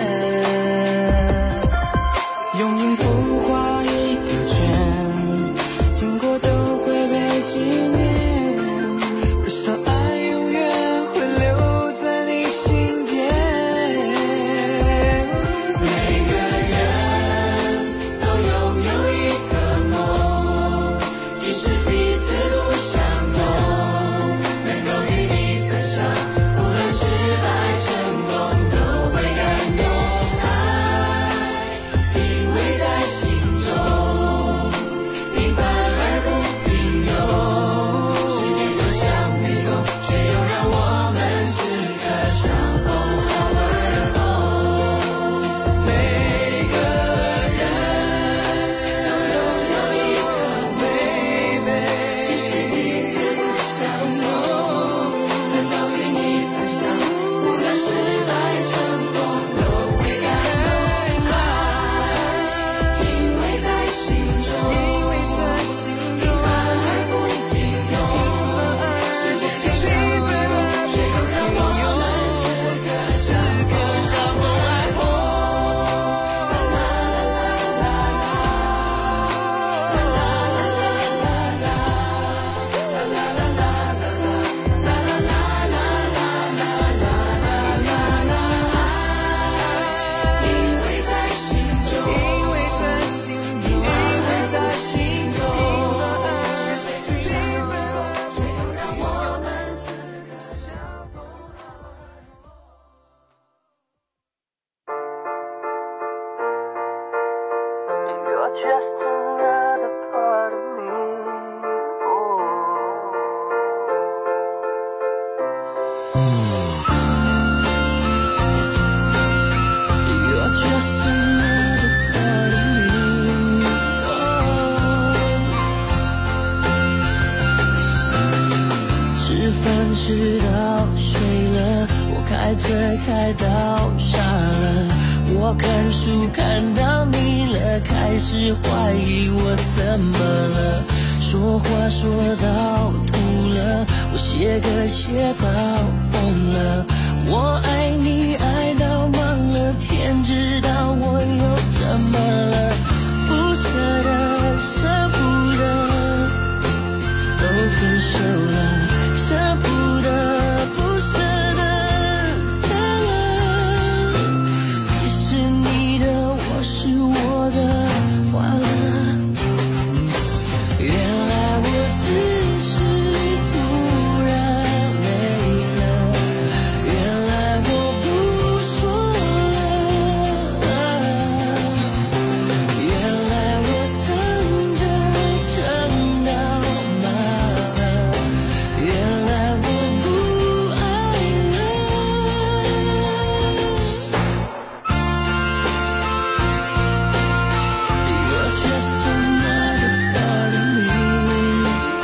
用音符画一个圈，经过都会被纪念，不少爱永远会留在你心间。每个人都拥有一个梦，即使彼此不相同，能够与你分享，无论失败 just another part of me. You're just another part of me.吃饭吃到睡了，我开车开到傻了，我看书看到腻了，开始怀疑我怎么了，说话说到吐了，我写歌写到疯了，我爱你爱到忘了，天知道我又怎么了，不舍得舍不得，都分手了，舍不得不舍得散了，你是你的，我是我的，完了，原来我只是突然累了，原来我不说了，原来我撑着撑到麻了，原来我不爱了。You're just another part of me.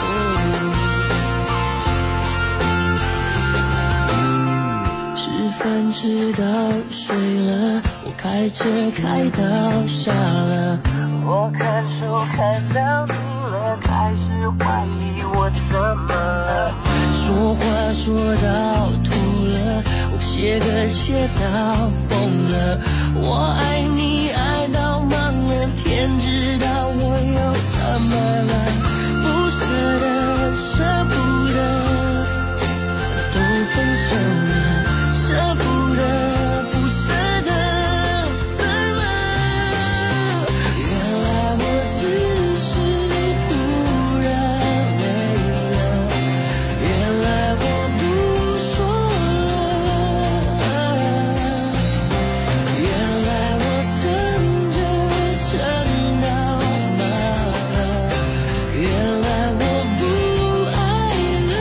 Oh. 吃饭吃到睡了，我开车开到傻了，我看书看到腻了，开始怀疑我怎么了，说话说到吐了，我写歌写到疯了，我爱你爱到忘了，天知道我又怎么了，不舍得舍不得，都分手了，舍不得不舍得散了，原来我只是突然累了，原来我不说了，原来我撑着撑到麻了，原来我不爱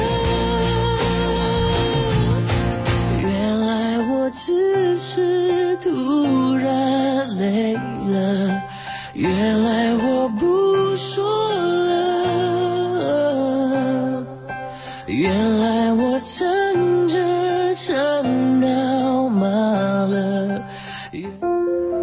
了，原来我只是突然累了，原来我不说了，原来我撑着撑到麻了。